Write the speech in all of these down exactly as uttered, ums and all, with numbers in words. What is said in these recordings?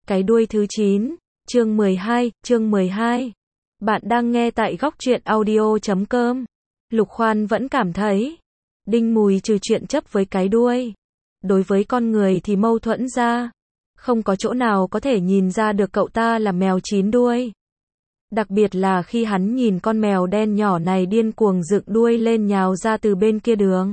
Cái đuôi thứ chín, chương mười hai, chương mười hai. Bạn đang nghe tại góc truyện audio chấm com. Lục Khoan vẫn cảm thấy, Đinh Mùi trừ chuyện chấp với cái đuôi. Đối với con người thì mâu thuẫn ra. Không có chỗ nào có thể nhìn ra được cậu ta là mèo chín đuôi. Đặc biệt là khi hắn nhìn con mèo đen nhỏ này điên cuồng dựng đuôi lên nhào ra từ bên kia đường.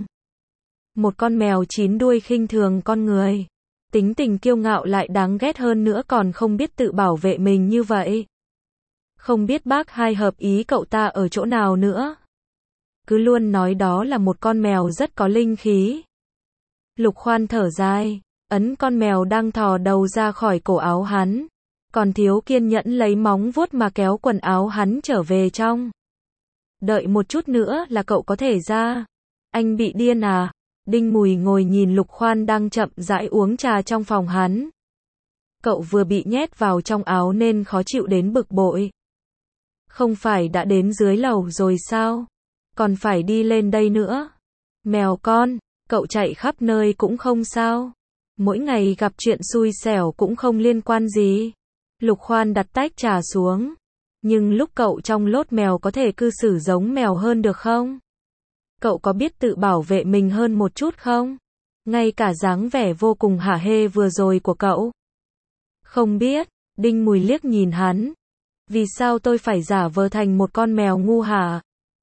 Một con mèo chín đuôi khinh thường con người. Tính tình kiêu ngạo lại đáng ghét hơn nữa, còn không biết tự bảo vệ mình như vậy. Không biết bác hai hợp ý cậu ta ở chỗ nào nữa. Cứ luôn nói đó là một con mèo rất có linh khí. Lục Khoan thở dài, ấn con mèo đang thò đầu ra khỏi cổ áo hắn. Còn thiếu kiên nhẫn lấy móng vuốt mà kéo quần áo hắn trở về trong. Đợi một chút nữa là cậu có thể ra. Anh bị điên à? Đinh Mùi ngồi nhìn Lục Khoan đang chậm rãi uống trà trong phòng hắn. Cậu vừa bị nhét vào trong áo nên khó chịu đến bực bội. Không phải đã đến dưới lầu rồi sao? Còn phải đi lên đây nữa. Mèo con, cậu chạy khắp nơi cũng không sao. Mỗi ngày gặp chuyện xui xẻo cũng không liên quan gì. Lục Khoan đặt tách trà xuống. Nhưng lúc cậu trong lốt mèo có thể cư xử giống mèo hơn được không? Cậu có biết tự bảo vệ mình hơn một chút không? Ngay cả dáng vẻ vô cùng hả hê vừa rồi của cậu. Không biết, Đinh Mùi liếc nhìn hắn. Vì sao tôi phải giả vờ thành một con mèo ngu hả?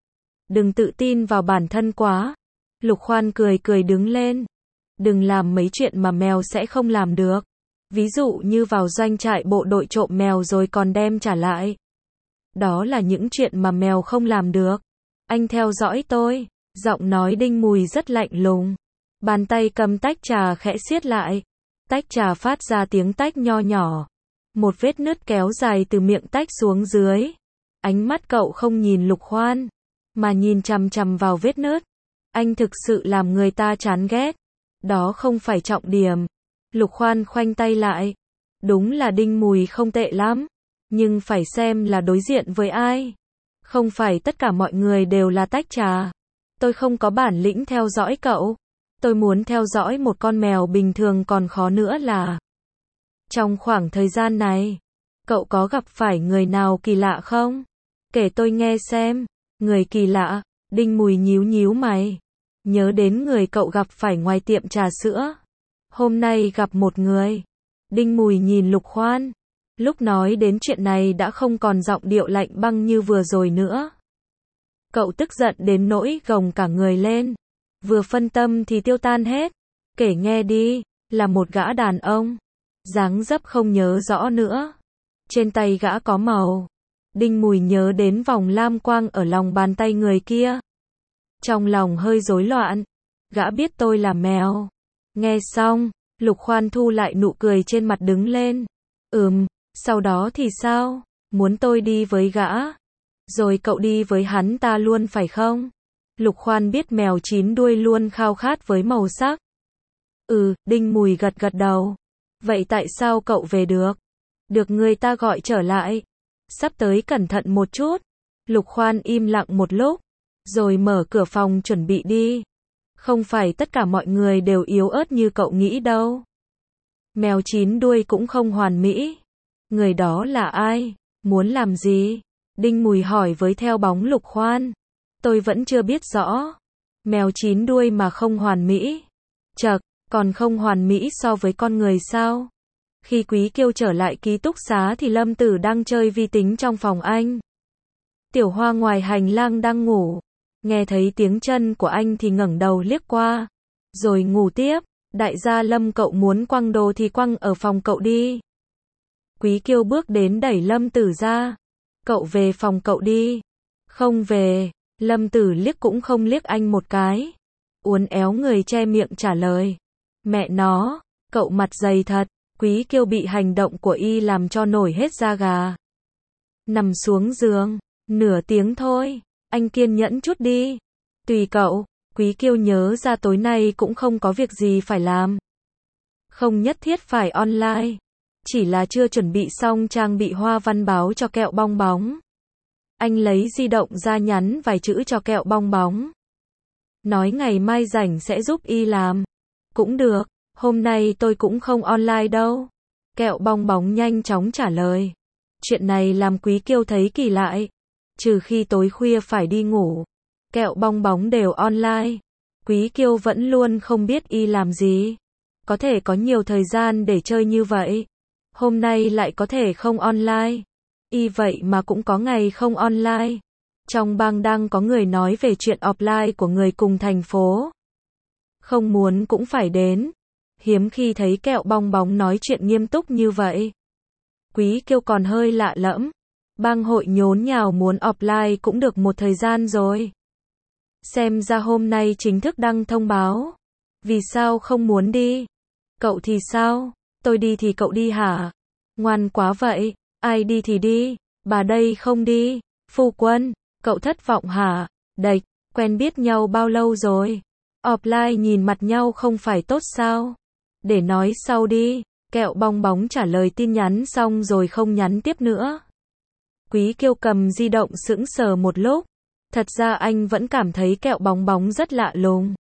Đừng tự tin vào bản thân quá. Lục Khoan cười cười đứng lên. Đừng làm mấy chuyện mà mèo sẽ không làm được. Ví dụ như vào doanh trại bộ đội trộm mèo rồi còn đem trả lại. Đó là những chuyện mà mèo không làm được. Anh theo dõi tôi. Giọng nói Đinh Mùi rất lạnh lùng. Bàn tay cầm tách trà khẽ siết lại. Tách trà phát ra tiếng tách nho nhỏ. Một vết nứt kéo dài từ miệng tách xuống dưới. Ánh mắt cậu không nhìn Lục Khoan, mà nhìn chằm chằm vào vết nứt. Anh thực sự làm người ta chán ghét. Đó không phải trọng điểm. Lục Khoan khoanh tay lại. Đúng là Đinh Mùi không tệ lắm. Nhưng phải xem là đối diện với ai. Không phải tất cả mọi người đều là tách trà. Tôi không có bản lĩnh theo dõi cậu. Tôi muốn theo dõi một con mèo bình thường còn khó nữa là. Trong khoảng thời gian này, cậu có gặp phải người nào kỳ lạ không? Kể tôi nghe xem. Người kỳ lạ, Đinh Mùi nhíu nhíu mày. Nhớ đến người cậu gặp phải ngoài tiệm trà sữa. Hôm nay gặp một người. Đinh Mùi nhìn Lục Khoan. Lúc nói đến chuyện này đã không còn giọng điệu lạnh băng như vừa rồi nữa. Cậu tức giận đến nỗi gồng cả người lên. Vừa phân tâm thì tiêu tan hết. Kể nghe đi, là một gã đàn ông. Dáng dấp không nhớ rõ nữa. Trên tay gã có màu. Đinh Mùi nhớ đến vòng lam quang ở lòng bàn tay người kia. Trong lòng hơi rối loạn. Gã biết tôi là mèo. Nghe xong, Lục Khoan thu lại nụ cười trên mặt đứng lên. Ừm, sau đó thì sao? Muốn tôi đi với gã? Rồi cậu đi với hắn ta luôn phải không? Lục Khoan biết mèo chín đuôi luôn khao khát với màu sắc. Ừ, Đinh Mùi gật gật đầu. Vậy tại sao cậu về được? Được người ta gọi trở lại. Sắp tới cẩn thận một chút. Lục Khoan im lặng một lúc. Rồi mở cửa phòng chuẩn bị đi. Không phải tất cả mọi người đều yếu ớt như cậu nghĩ đâu. Mèo chín đuôi cũng không hoàn mỹ. Người đó là ai? Muốn làm gì? Đinh Mùi hỏi với theo bóng Lục Khoan. Tôi vẫn chưa biết rõ. Mèo chín đuôi mà không hoàn mỹ. Chậc, còn không hoàn mỹ so với con người sao? Khi Quý Kiêu trở lại ký túc xá thì Lâm Tử đang chơi vi tính trong phòng anh. Tiểu Hoa ngoài hành lang đang ngủ. Nghe thấy tiếng chân của anh thì ngẩng đầu liếc qua. Rồi ngủ tiếp. Đại gia Lâm, cậu muốn quăng đồ thì quăng ở phòng cậu đi. Quý Kiêu bước đến đẩy Lâm Tử ra. Cậu về phòng cậu đi. Không về. Lâm Tử liếc cũng không liếc anh một cái. Uốn éo người che miệng trả lời. Mẹ nó, cậu mặt dày thật. Quý Kiêu bị hành động của y làm cho nổi hết da gà. Nằm xuống giường. Nửa tiếng thôi. Anh kiên nhẫn chút đi. Tùy cậu. Quý Kiêu nhớ ra tối nay cũng không có việc gì phải làm. Không nhất thiết phải online. Chỉ là chưa chuẩn bị xong trang bị hoa văn báo cho kẹo bong bóng. Anh lấy di động ra nhắn vài chữ cho kẹo bong bóng. Nói ngày mai rảnh sẽ giúp y làm. Cũng được, hôm nay tôi cũng không online đâu. Kẹo bong bóng nhanh chóng trả lời. Chuyện này làm Quý Kiêu thấy kỳ lạ. Trừ khi tối khuya phải đi ngủ, Kẹo bong bóng đều online. Quý Kiêu vẫn luôn không biết y làm gì. Có thể có nhiều thời gian để chơi như vậy. Hôm nay lại có thể không online. Y vậy mà cũng có ngày không online. Trong bang đang có người nói về chuyện offline của người cùng thành phố. Không muốn cũng phải đến. Hiếm khi thấy Kẹo bong bóng nói chuyện nghiêm túc như vậy. Quý Kiêu còn hơi lạ lẫm. Bang hội nhốn nhào muốn offline cũng được một thời gian rồi. Xem ra hôm nay chính thức đăng thông báo. Vì sao không muốn đi? Cậu thì sao? Tôi đi thì cậu đi hả? Ngoan quá vậy. Ai đi thì đi. Bà đây không đi. Phu quân, cậu thất vọng hả? Đệch, quen biết nhau bao lâu rồi? Offline nhìn mặt nhau không phải tốt sao? Để nói sau đi. Kẹo bong bóng trả lời tin nhắn xong rồi không nhắn tiếp nữa. Quý Kiêu cầm di động sững sờ một lúc. Thật ra anh vẫn cảm thấy Kẹo bong bóng rất lạ lùng.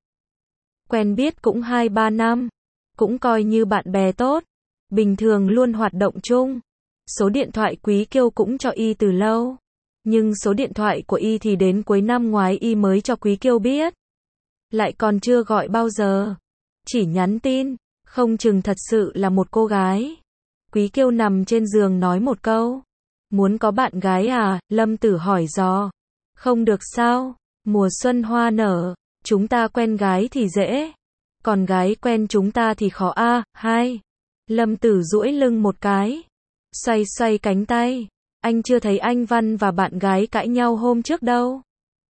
Quen biết cũng hai ba năm. Cũng coi như bạn bè tốt. Bình thường luôn hoạt động chung. Số điện thoại Quý Kiêu cũng cho y từ lâu. Nhưng số điện thoại của y thì đến cuối năm ngoái y mới cho Quý Kiêu biết. Lại còn chưa gọi bao giờ. Chỉ nhắn tin. Không chừng thật sự là một cô gái. Quý Kiêu nằm trên giường nói một câu. Muốn có bạn gái à? Lâm Tử hỏi dò. Không được sao? Mùa xuân hoa nở. Chúng ta quen gái thì dễ. Còn gái quen chúng ta thì khó a. À. Hai. Lâm Tử duỗi lưng một cái. Xoay xoay cánh tay. Anh chưa thấy anh Văn và bạn gái cãi nhau hôm trước đâu.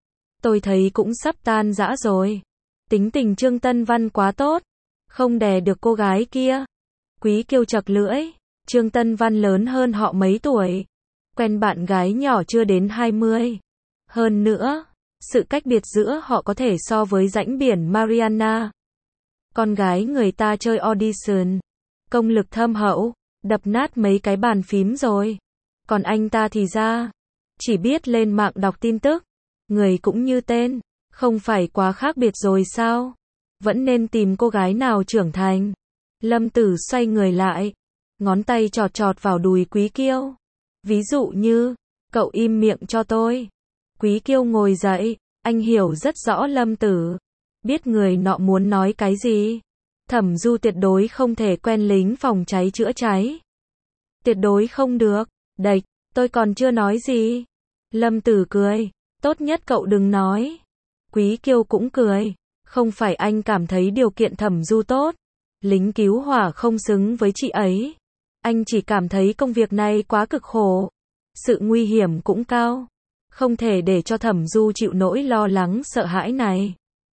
Tôi thấy cũng sắp tan rã rồi. Tính tình Trương Tân Văn quá tốt. Không đè được cô gái kia. Quý Kiêu chật lưỡi. Trương Tân Văn lớn hơn họ mấy tuổi. Quen bạn gái nhỏ chưa đến hai mươi. Hơn nữa, sự cách biệt giữa họ có thể so với rãnh biển Mariana. Con gái người ta chơi audition. Công lực thâm hậu. Đập nát mấy cái bàn phím rồi. Còn anh ta thì ra. Chỉ biết lên mạng đọc tin tức. Người cũng như tên. Không phải quá khác biệt rồi sao? Vẫn nên tìm cô gái nào trưởng thành. Lâm Tử xoay người lại. Ngón tay chọt chọt vào đùi Quý Kiêu. Ví dụ như, cậu im miệng cho tôi. Quý Kiêu ngồi dậy. Anh hiểu rất rõ Lâm Tử. Biết người nọ muốn nói cái gì. Thẩm Du tuyệt đối không thể quen lính phòng cháy chữa cháy. Tuyệt đối không được. Đệch, tôi còn chưa nói gì. Lâm Tử cười. Tốt nhất cậu đừng nói. Quý Kiêu cũng cười. Không phải anh cảm thấy điều kiện Thẩm Du tốt. Lính cứu hỏa không xứng với chị ấy. Anh chỉ cảm thấy công việc này quá cực khổ. Sự nguy hiểm cũng cao. Không thể để cho Thẩm Du chịu nỗi lo lắng sợ hãi này.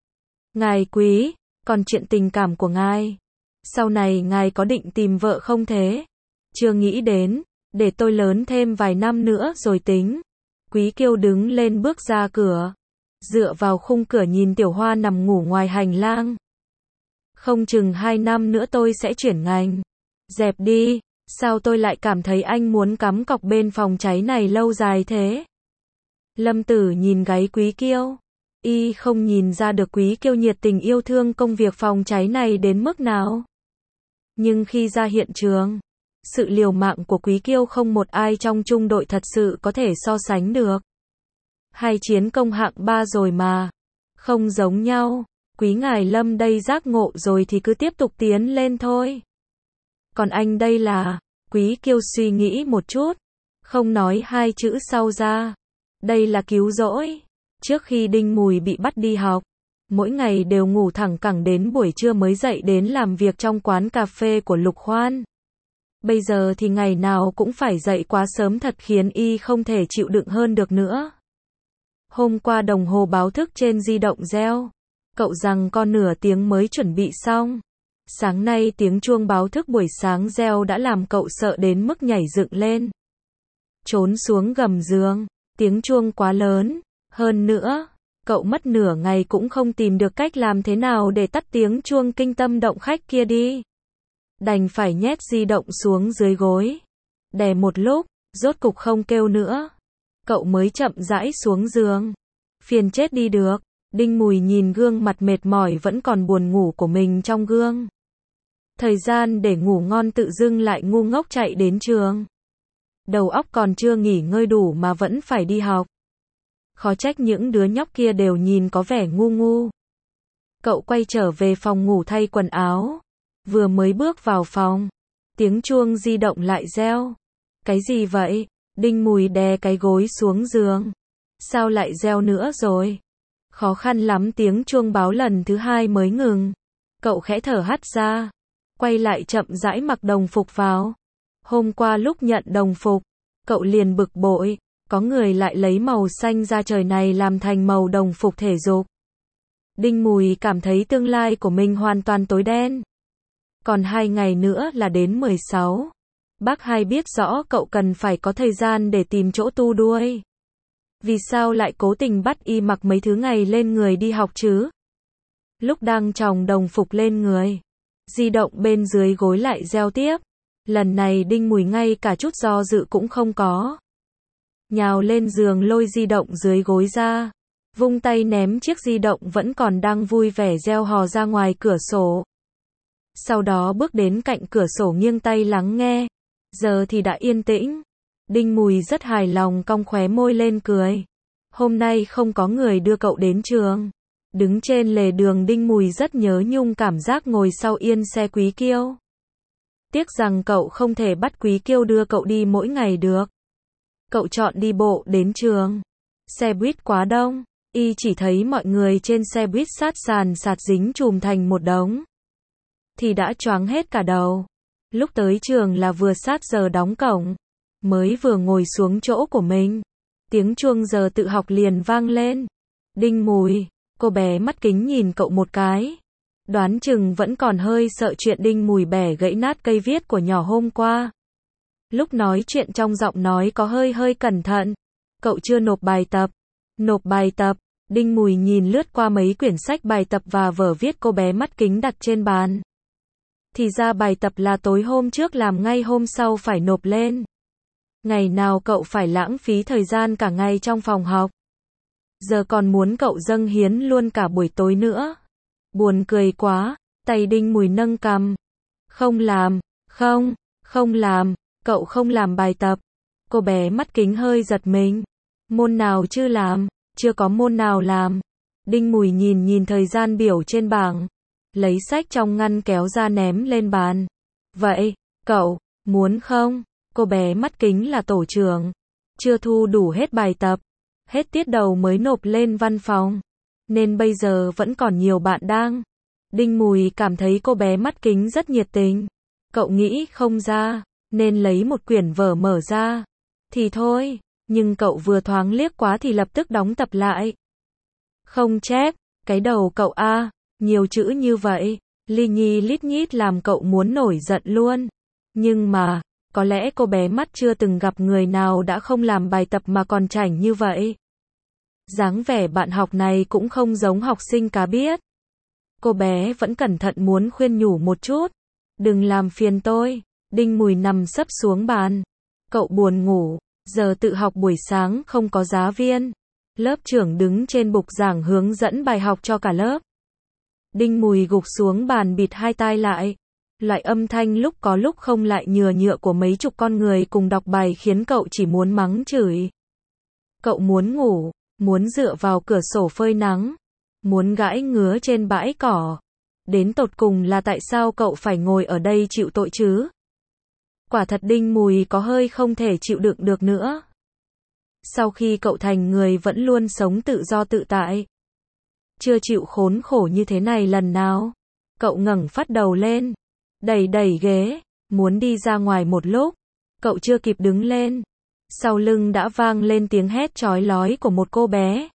Ngài Quý, còn chuyện tình cảm của ngài. Sau này ngài có định tìm vợ không thế? Chưa nghĩ đến, để tôi lớn thêm vài năm nữa rồi tính. Quý Kiêu đứng lên bước ra cửa. Dựa vào khung cửa nhìn Tiểu Hoa nằm ngủ ngoài hành lang. Không chừng hai năm nữa tôi sẽ chuyển ngành. Dẹp đi, sao tôi lại cảm thấy anh muốn cắm cọc bên phòng cháy này lâu dài thế? Lâm Tử nhìn gáy Quý Kiêu. Y không nhìn ra được Quý Kiêu nhiệt tình yêu thương công việc phòng cháy này đến mức nào. Nhưng khi ra hiện trường, sự liều mạng của Quý Kiêu không một ai trong trung đội thật sự có thể so sánh được. Hai chiến công hạng ba rồi mà. Không giống nhau. Quý ngài Lâm đây giác ngộ rồi thì cứ tiếp tục tiến lên thôi. Còn anh đây là... Quý Kiêu suy nghĩ một chút. Không nói hai chữ sau ra. Đây là cứu rỗi. Trước khi Đinh Mùi bị bắt đi học, mỗi ngày đều ngủ thẳng cẳng đến buổi trưa mới dậy đến làm việc trong quán cà phê của Lục Khoan. Bây giờ thì ngày nào cũng phải dậy quá sớm thật khiến y không thể chịu đựng hơn được nữa. Hôm qua đồng hồ báo thức trên di động reo. Cậu rằng con nửa tiếng mới chuẩn bị xong. Sáng nay tiếng chuông báo thức buổi sáng reo đã làm cậu sợ đến mức nhảy dựng lên. Trốn xuống gầm giường. Tiếng chuông quá lớn. Hơn nữa, cậu mất nửa ngày cũng không tìm được cách làm thế nào để tắt tiếng chuông kinh tâm động khách kia đi. Đành phải nhét di động xuống dưới gối. Đè một lúc, rốt cục không kêu nữa. Cậu mới chậm rãi xuống giường. Phiền chết đi được. Đinh Mùi nhìn gương mặt mệt mỏi vẫn còn buồn ngủ của mình trong gương. Thời gian để ngủ ngon tự dưng lại ngu ngốc chạy đến trường. Đầu óc còn chưa nghỉ ngơi đủ mà vẫn phải đi học. Khó trách những đứa nhóc kia đều nhìn có vẻ ngu ngu. Cậu quay trở về phòng ngủ thay quần áo. Vừa mới bước vào phòng, tiếng chuông di động lại reo. Cái gì vậy? Đinh Mùi đè cái gối xuống giường. Sao lại reo nữa rồi? Khó khăn lắm tiếng chuông báo lần thứ hai mới ngừng. Cậu khẽ thở hắt ra. Quay lại chậm rãi mặc đồng phục vào. Hôm qua lúc nhận đồng phục, cậu liền bực bội. Có người lại lấy màu xanh da trời này làm thành màu đồng phục thể dục. Đinh Mùi cảm thấy tương lai của mình hoàn toàn tối đen. Còn hai ngày nữa là đến mười sáu. Bác Hai biết rõ cậu cần phải có thời gian để tìm chỗ tu đuôi. Vì sao lại cố tình bắt y mặc mấy thứ ngày lên người đi học chứ? Lúc đang chòng đồng phục lên người, di động bên dưới gối lại reo tiếp. Lần này Đinh Mùi ngay cả chút do dự cũng không có. Nhào lên giường lôi di động dưới gối ra. Vung tay ném chiếc di động vẫn còn đang vui vẻ reo hò ra ngoài cửa sổ. Sau đó bước đến cạnh cửa sổ nghiêng tay lắng nghe. Giờ thì đã yên tĩnh. Đinh Mùi rất hài lòng cong khóe môi lên cười. Hôm nay không có người đưa cậu đến trường. Đứng trên lề đường Đinh Mùi rất nhớ nhung cảm giác ngồi sau yên xe Quý Kiêu. Tiếc rằng cậu không thể bắt Quý Kiêu đưa cậu đi mỗi ngày được. Cậu chọn đi bộ đến trường. Xe buýt quá đông. Y chỉ thấy mọi người trên xe buýt sát sàn sạt dính chùm thành một đống. Thì đã choáng hết cả đầu. Lúc tới trường là vừa sát giờ đóng cổng. Mới vừa ngồi xuống chỗ của mình. Tiếng chuông giờ tự học liền vang lên. Đinh Mùi, cô bé mắt kính nhìn cậu một cái. Đoán chừng vẫn còn hơi sợ chuyện Đinh Mùi bẻ gãy nát cây viết của nhỏ hôm qua. Lúc nói chuyện trong giọng nói có hơi hơi cẩn thận. Cậu chưa nộp bài tập. Nộp bài tập. Đinh Mùi nhìn lướt qua mấy quyển sách bài tập và vở viết cô bé mắt kính đặt trên bàn. Thì ra bài tập là tối hôm trước làm ngay hôm sau phải nộp lên. Ngày nào cậu phải lãng phí thời gian cả ngày trong phòng học. Giờ còn muốn cậu dâng hiến luôn cả buổi tối nữa. Buồn cười quá, tay Đinh Mùi nâng cằm. Không làm, không, không làm, cậu không làm bài tập. Cô bé mắt kính hơi giật mình. Môn nào chưa làm, chưa có môn nào làm. Đinh Mùi nhìn nhìn thời gian biểu trên bảng. Lấy sách trong ngăn kéo ra ném lên bàn. Vậy, cậu, muốn không? Cô bé mắt kính là tổ trưởng. Chưa thu đủ hết bài tập. Hết tiết đầu mới nộp lên văn phòng. Nên bây giờ vẫn còn nhiều bạn đang. Đinh Mùi cảm thấy cô bé mắt kính rất nhiệt tình. Cậu nghĩ không ra, nên lấy một quyển vở mở ra. Thì thôi, nhưng cậu vừa thoáng liếc quá thì lập tức đóng tập lại. Không chép, cái đầu cậu a, nhiều chữ như vậy, li nhi lít nhít làm cậu muốn nổi giận luôn. Nhưng mà, có lẽ cô bé mắt chưa từng gặp người nào đã không làm bài tập mà còn chảnh như vậy. Dáng vẻ bạn học này cũng không giống học sinh cá biết. Cô bé vẫn cẩn thận muốn khuyên nhủ một chút. Đừng làm phiền tôi. Đinh Mùi nằm sấp xuống bàn. Cậu buồn ngủ. Giờ tự học buổi sáng không có giáo viên. Lớp trưởng đứng trên bục giảng hướng dẫn bài học cho cả lớp. Đinh Mùi gục xuống bàn bịt hai tai lại. Loại âm thanh lúc có lúc không lại nhừa nhựa của mấy chục con người cùng đọc bài khiến cậu chỉ muốn mắng chửi. Cậu muốn ngủ, muốn dựa vào cửa sổ phơi nắng, muốn gãi ngứa trên bãi cỏ. Đến tột cùng là tại sao cậu phải ngồi ở đây chịu tội chứ? Quả thật Đinh Mùi có hơi không thể chịu đựng được nữa. Sau khi cậu thành người vẫn luôn sống tự do tự tại. Chưa chịu khốn khổ như thế này lần nào. Cậu ngẩng phát đầu lên. Đẩy đẩy ghế. Muốn đi ra ngoài một lúc. Cậu chưa kịp đứng lên. Sau lưng đã vang lên tiếng hét chói lói của một cô bé.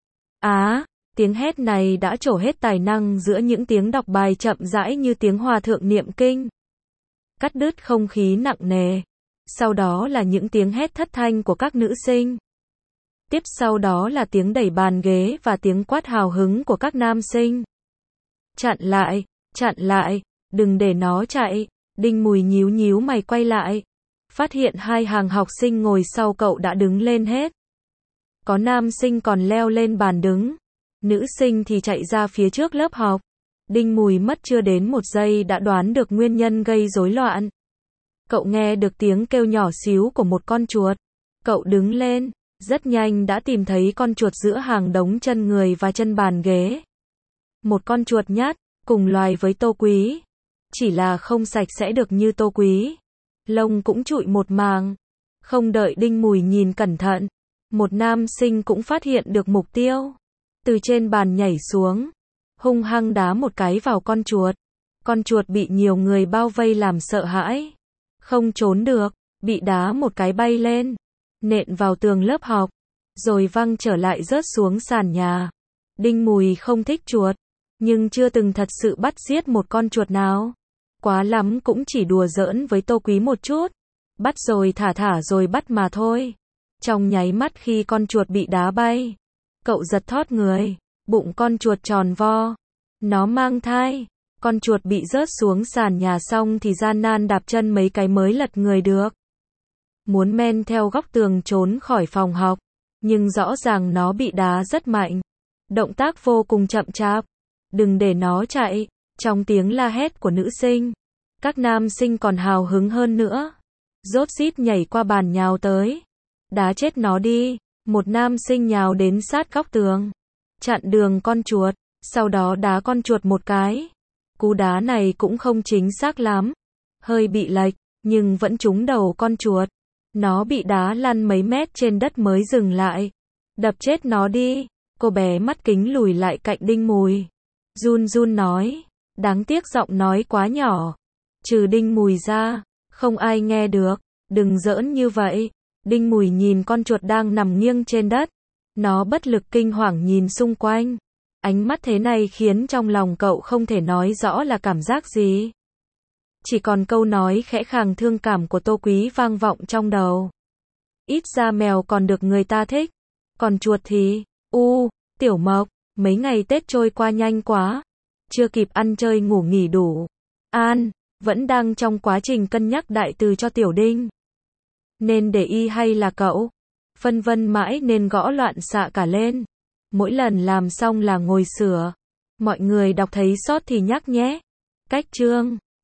Á, tiếng hét này đã trổ hết tài năng giữa những tiếng đọc bài chậm rãi như tiếng hòa thượng niệm kinh. Cắt đứt không khí nặng nề. Sau đó là những tiếng hét thất thanh của các nữ sinh. Tiếp sau đó là tiếng đẩy bàn ghế và tiếng quát hào hứng của các nam sinh. Chặn lại, chặn lại, đừng để nó chạy. Đinh Mùi nhíu nhíu mày quay lại. Phát hiện hai hàng học sinh ngồi sau cậu đã đứng lên hết. Có nam sinh còn leo lên bàn đứng. Nữ sinh thì chạy ra phía trước lớp học. Đinh Mùi mất chưa đến một giây đã đoán được nguyên nhân gây rối loạn. Cậu nghe được tiếng kêu nhỏ xíu của một con chuột. Cậu đứng lên, rất nhanh đã tìm thấy con chuột giữa hàng đống chân người và chân bàn ghế. Một con chuột nhát, cùng loài với Tô Quý. Chỉ là không sạch sẽ được như Tô Quý. Lông cũng trụi một màng. Không đợi Đinh Mùi nhìn cẩn thận, một nam sinh cũng phát hiện được mục tiêu. Từ trên bàn nhảy xuống, hung hăng đá một cái vào con chuột. Con chuột bị nhiều người bao vây làm sợ hãi. Không trốn được, bị đá một cái bay lên, nện vào tường lớp học, rồi văng trở lại rớt xuống sàn nhà. Đinh Mùi không thích chuột, nhưng chưa từng thật sự bắt giết một con chuột nào. Quá lắm cũng chỉ đùa giỡn với Tô Quý một chút. Bắt rồi thả thả rồi bắt mà thôi. Trong nháy mắt khi con chuột bị đá bay, cậu giật thót người, bụng con chuột tròn vo. Nó mang thai. Con chuột bị rớt xuống sàn nhà xong thì gian nan đạp chân mấy cái mới lật người được. Muốn men theo góc tường trốn khỏi phòng học, nhưng rõ ràng nó bị đá rất mạnh. Động tác vô cùng chậm chạp. Đừng để nó chạy. Trong tiếng la hét của nữ sinh, các nam sinh còn hào hứng hơn nữa. Rốt rít nhảy qua bàn nhào tới. Đá chết nó đi. Một nam sinh nhào đến sát góc tường, chặn đường con chuột, sau đó đá con chuột một cái. Cú đá này cũng không chính xác lắm, hơi bị lệch, nhưng vẫn trúng đầu con chuột. Nó bị đá lăn mấy mét trên đất mới dừng lại. Đập chết nó đi. Cô bé mắt kính lùi lại cạnh Đinh Mùi, run run nói. Đáng tiếc giọng nói quá nhỏ. Trừ Đinh Mùi ra, không ai nghe được. Đừng giỡn như vậy. Đinh Mùi nhìn con chuột đang nằm nghiêng trên đất. Nó bất lực kinh hoàng nhìn xung quanh. Ánh mắt thế này khiến trong lòng cậu không thể nói rõ là cảm giác gì. Chỉ còn câu nói khẽ khàng thương cảm của Tô Quý vang vọng trong đầu. Ít ra mèo còn được người ta thích. Còn chuột thì, u, Tiểu Mộc, mấy ngày Tết trôi qua nhanh quá. Chưa kịp ăn chơi ngủ nghỉ đủ. An, vẫn đang trong quá trình cân nhắc đại từ cho Tiểu Đinh. Nên để y hay là cậu? Phân vân mãi nên gõ loạn xạ cả lên. Mỗi lần làm xong là ngồi sửa. Mọi người đọc thấy sót thì nhắc nhé. Cách chương